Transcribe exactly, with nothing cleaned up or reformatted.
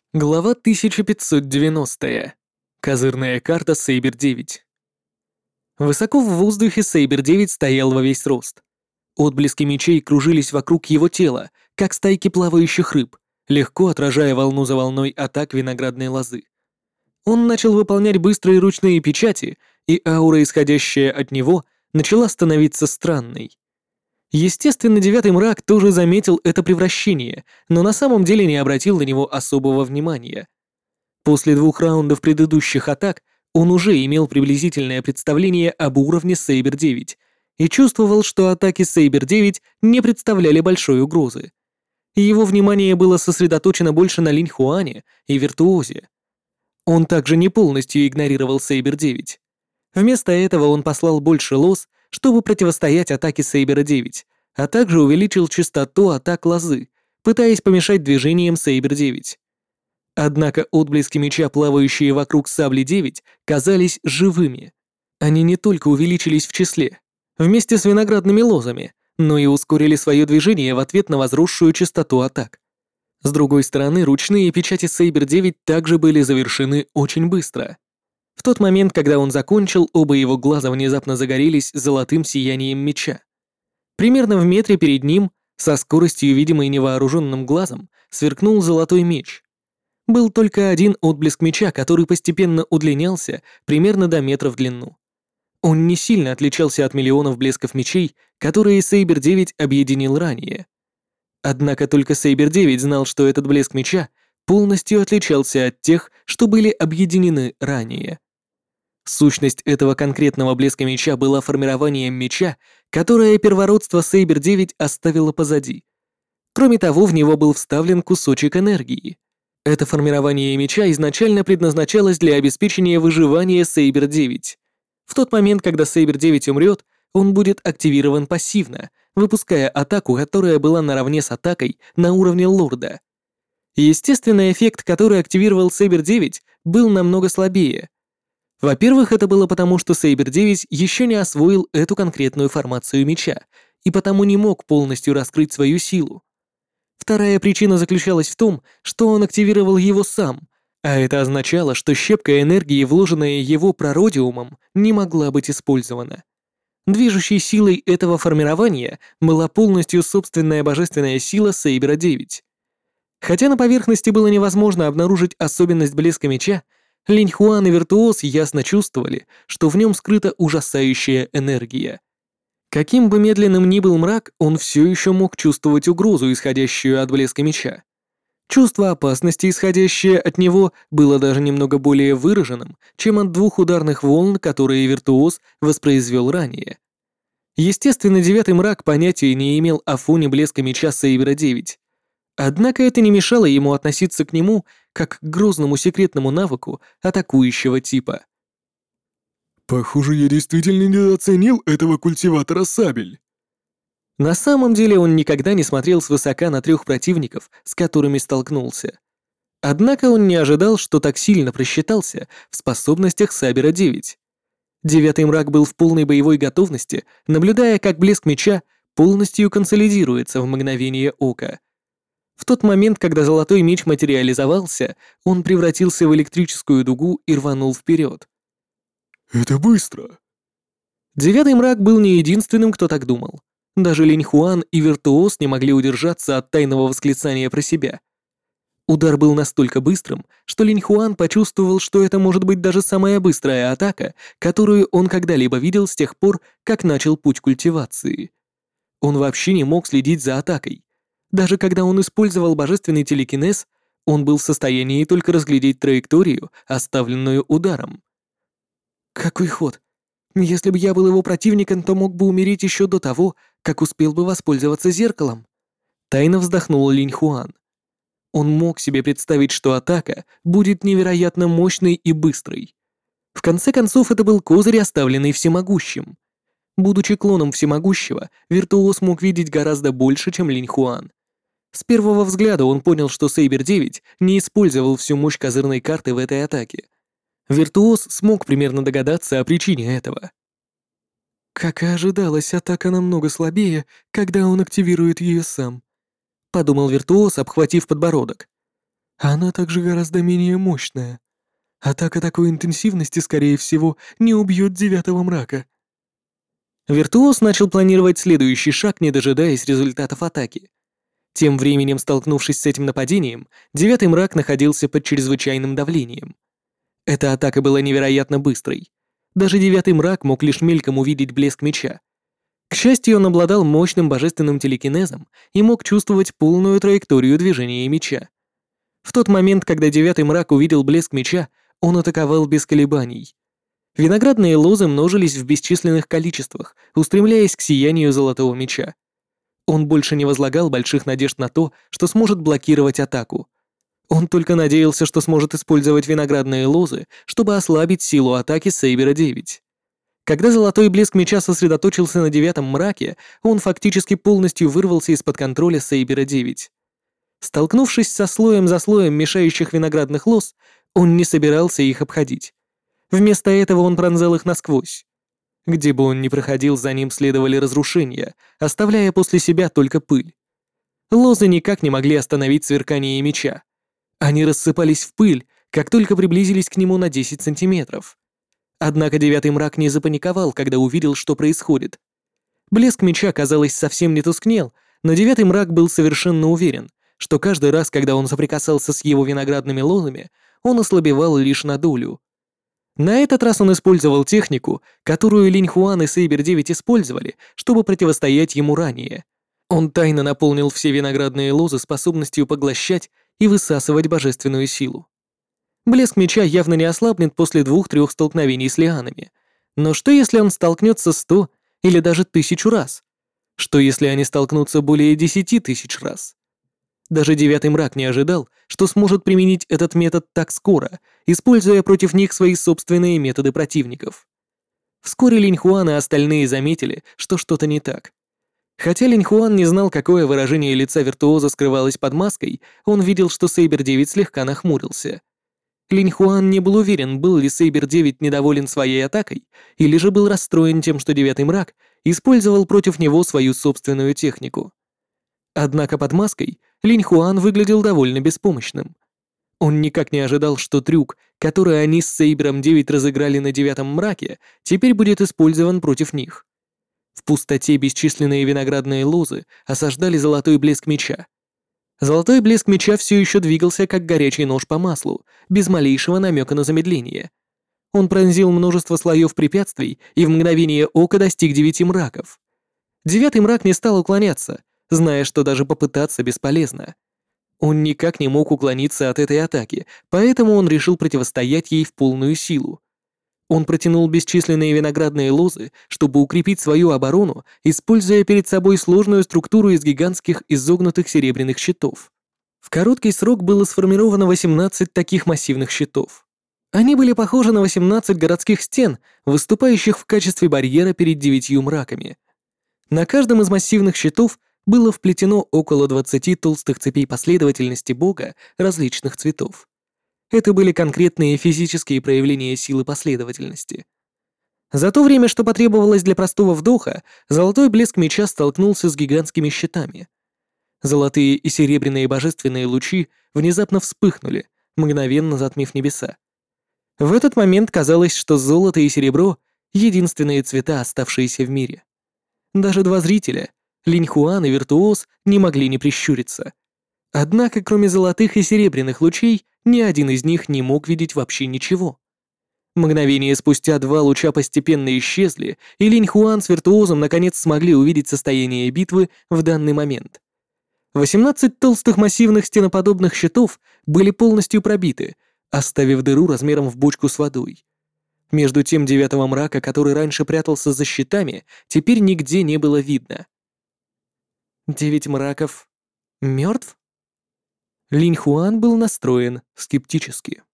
Глава тысяча пятьсот девяностая. Козырная карта Сейбер девять. Высоко в воздухе Сейбер девять стоял во весь рост. Отблески мечей кружились вокруг его тела, как стайки плавающих рыб, легко отражая волну за волной атак виноградной лозы. Он начал выполнять быстрые ручные печати, и аура, исходящая от него, начала становиться странной. Естественно, Девятый Мрак тоже заметил это превращение, но на самом деле не обратил на него особого внимания. После двух раундов предыдущих атак он уже имел приблизительное представление об уровне Сейбер девять и чувствовал, что атаки Сейбер девять не представляли большой угрозы. Его внимание было сосредоточено больше на Линь Хуане и Виртуозе. Он также не полностью игнорировал Сейбер девять. Вместо этого он послал больше лоз, чтобы противостоять атаке Сейбера девять, а также увеличил частоту атак лозы, пытаясь помешать движениям Сейбер девять. Однако отблески меча, плавающие вокруг Сабли девять, казались живыми. Они не только увеличились в числе, вместе с виноградными лозами, но и ускорили свое движение в ответ на возросшую частоту атак. С другой стороны, ручные печати Сейбер девять также были завершены очень быстро. В тот момент, когда он закончил, оба его глаза внезапно загорелись золотым сиянием меча. Примерно в метре перед ним, со скоростью, видимой невооруженным глазом, сверкнул золотой меч. Был только один отблеск меча, который постепенно удлинялся примерно до метра в длину. Он не сильно отличался от миллионов блесков мечей, которые Сейбер девять объединил ранее. Однако только Сейбер девять знал, что этот блеск меча полностью отличался от тех, что были объединены ранее. Сущность этого конкретного блеска меча была формированием меча, которое первородство Сейбер девять оставило позади. Кроме того, в него был вставлен кусочек энергии. Это формирование меча изначально предназначалось для обеспечения выживания Сейбер девять. В тот момент, когда Сейбер девять умрет, он будет активирован пассивно, выпуская атаку, которая была наравне с атакой на уровне лорда. Естественно, эффект, который активировал Сейбер девять, был намного слабее. Во-первых, это было потому, что Сейбер девять еще не освоил эту конкретную формацию меча и потому не мог полностью раскрыть свою силу. Вторая причина заключалась в том, что он активировал его сам, а это означало, что щепка энергии, вложенная его прародиумом, не могла быть использована. Движущей силой этого формирования была полностью собственная божественная сила Сейбера девять. Хотя на поверхности было невозможно обнаружить особенность блеска меча, Линь Хуан и Виртуоз ясно чувствовали, что в нем скрыта ужасающая энергия. Каким бы медленным ни был мрак, он все еще мог чувствовать угрозу, исходящую от блеска меча. Чувство опасности, исходящее от него, было даже немного более выраженным, чем от двух ударных волн, которые Виртуоз воспроизвел ранее. Естественно, Девятый Мрак понятия не имел о фоне блеска меча Сейбера девять. Однако это не мешало ему относиться к нему как к грозному секретному навыку атакующего типа. Похоже, я действительно недооценил этого культиватора сабель. На самом деле он никогда не смотрел свысока на трех противников, с которыми столкнулся. Однако он не ожидал, что так сильно просчитался в способностях Сабера девять. Девятый Мрак был в полной боевой готовности, наблюдая, как блеск меча полностью консолидируется в мгновение ока. В тот момент, когда золотой меч материализовался, он превратился в электрическую дугу и рванул вперед. Это быстро. Девятый Мрак был не единственным, кто так думал. Даже Линь Хуан и Виртуоз не могли удержаться от тайного восклицания про себя. Удар был настолько быстрым, что Линь Хуан почувствовал, что это может быть даже самая быстрая атака, которую он когда-либо видел с тех пор, как начал путь культивации. Он вообще не мог следить за атакой. Даже когда он использовал божественный телекинез, он был в состоянии только разглядеть траекторию, оставленную ударом. Какой ход? Если бы я был его противником, то мог бы умереть еще до того, как успел бы воспользоваться зеркалом. Тайно вздохнул Линь Хуан. Он мог себе представить, что атака будет невероятно мощной и быстрой. В конце концов, это был козырь, оставленный Всемогущим. Будучи клоном Всемогущего, Виртуоз мог видеть гораздо больше, чем Линь Хуан. С первого взгляда он понял, что Сейбер девять не использовал всю мощь козырной карты в этой атаке. Виртуоз смог примерно догадаться о причине этого. «Как и ожидалось, атака намного слабее, когда он активирует ее сам», — подумал Виртуоз, обхватив подбородок. Она также гораздо менее мощная. Атака такой интенсивности, скорее всего, не убьет девятого мрака. Виртуоз начал планировать следующий шаг, не дожидаясь результатов атаки. Тем временем, столкнувшись с этим нападением, девятый мрак находился под чрезвычайным давлением. Эта атака была невероятно быстрой. Даже девятый мрак мог лишь мельком увидеть блеск меча. К счастью, он обладал мощным божественным телекинезом и мог чувствовать полную траекторию движения меча. В тот момент, когда девятый мрак увидел блеск меча, он атаковал без колебаний. Виноградные лозы множились в бесчисленных количествах, устремляясь к сиянию золотого меча. Он больше не возлагал больших надежд на то, что сможет блокировать атаку. Он только надеялся, что сможет использовать виноградные лозы, чтобы ослабить силу атаки Сейбера девять. Когда золотой блеск меча сосредоточился на девятом мраке, он фактически полностью вырвался из-под контроля Сейбера девять. Столкнувшись со слоем за слоем мешающих виноградных лоз, он не собирался их обходить. Вместо этого он пронзал их насквозь. Где бы он ни проходил, за ним следовали разрушения, оставляя после себя только пыль. Лозы никак не могли остановить сверкание меча. Они рассыпались в пыль, как только приблизились к нему на десять сантиметров. Однако девятый мрак не запаниковал, когда увидел, что происходит. Блеск меча, казалось, совсем не тускнел, но девятый мрак был совершенно уверен, что каждый раз, когда он соприкасался с его виноградными лозами, он ослабевал лишь на долю. На этот раз он использовал технику, которую Линь Хуан и Сейбер девять использовали, чтобы противостоять ему ранее. Он тайно наполнил все виноградные лозы способностью поглощать и высасывать божественную силу. Блеск меча явно не ослабнет после двух-трех столкновений с лианами. Но что если он столкнется сто или даже тысячу раз? Что если они столкнутся более десяти тысяч раз? Даже девятый мрак не ожидал, что сможет применить этот метод так скоро, используя против них свои собственные методы противников. Вскоре Линь Хуан и остальные заметили, что что-то не так. Хотя Линь Хуан не знал, какое выражение лица виртуоза скрывалось под маской, он видел, что Сейбер девять слегка нахмурился. Линь Хуан не был уверен, был ли Сейбер девять недоволен своей атакой, или же был расстроен тем, что девятый мрак использовал против него свою собственную технику. Однако под маской Линь Хуан выглядел довольно беспомощным. Он никак не ожидал, что трюк, который они с Сейбером девять разыграли на девятом мраке, теперь будет использован против них. В пустоте бесчисленные виноградные лозы осаждали золотой блеск меча. Золотой блеск меча все еще двигался, как горячий нож по маслу, без малейшего намека на замедление. Он пронзил множество слоев препятствий и в мгновение ока достиг девяти мраков. Девятый мрак не стал уклоняться, зная, что даже попытаться бесполезно. Он никак не мог уклониться от этой атаки, поэтому он решил противостоять ей в полную силу. Он протянул бесчисленные виноградные лозы, чтобы укрепить свою оборону, используя перед собой сложную структуру из гигантских изогнутых серебряных щитов. В короткий срок было сформировано восемнадцать таких массивных щитов. Они были похожи на восемнадцать городских стен, выступающих в качестве барьера перед девятью мраками. На каждом из массивных щитов было вплетено около двадцати толстых цепей последовательности Бога различных цветов. Это были конкретные физические проявления силы последовательности. За то время, что потребовалось для простого вдоха, золотой блеск меча столкнулся с гигантскими щитами. Золотые и серебряные божественные лучи внезапно вспыхнули, мгновенно затмив небеса. В этот момент казалось, что золото и серебро — единственные цвета, оставшиеся в мире. Даже два зрителя, Линь Хуан и Виртуоз, не могли не прищуриться. Однако, кроме золотых и серебряных лучей, ни один из них не мог видеть вообще ничего. Мгновение спустя два луча постепенно исчезли, и Линь Хуан с Виртуозом наконец смогли увидеть состояние битвы в данный момент. восемнадцать толстых массивных стеноподобных щитов были полностью пробиты, оставив дыру размером в бочку с водой. Между тем девятого мрака, который раньше прятался за щитами, теперь нигде не было видно. Девять мраков мертв? Линь Хуан был настроен скептически.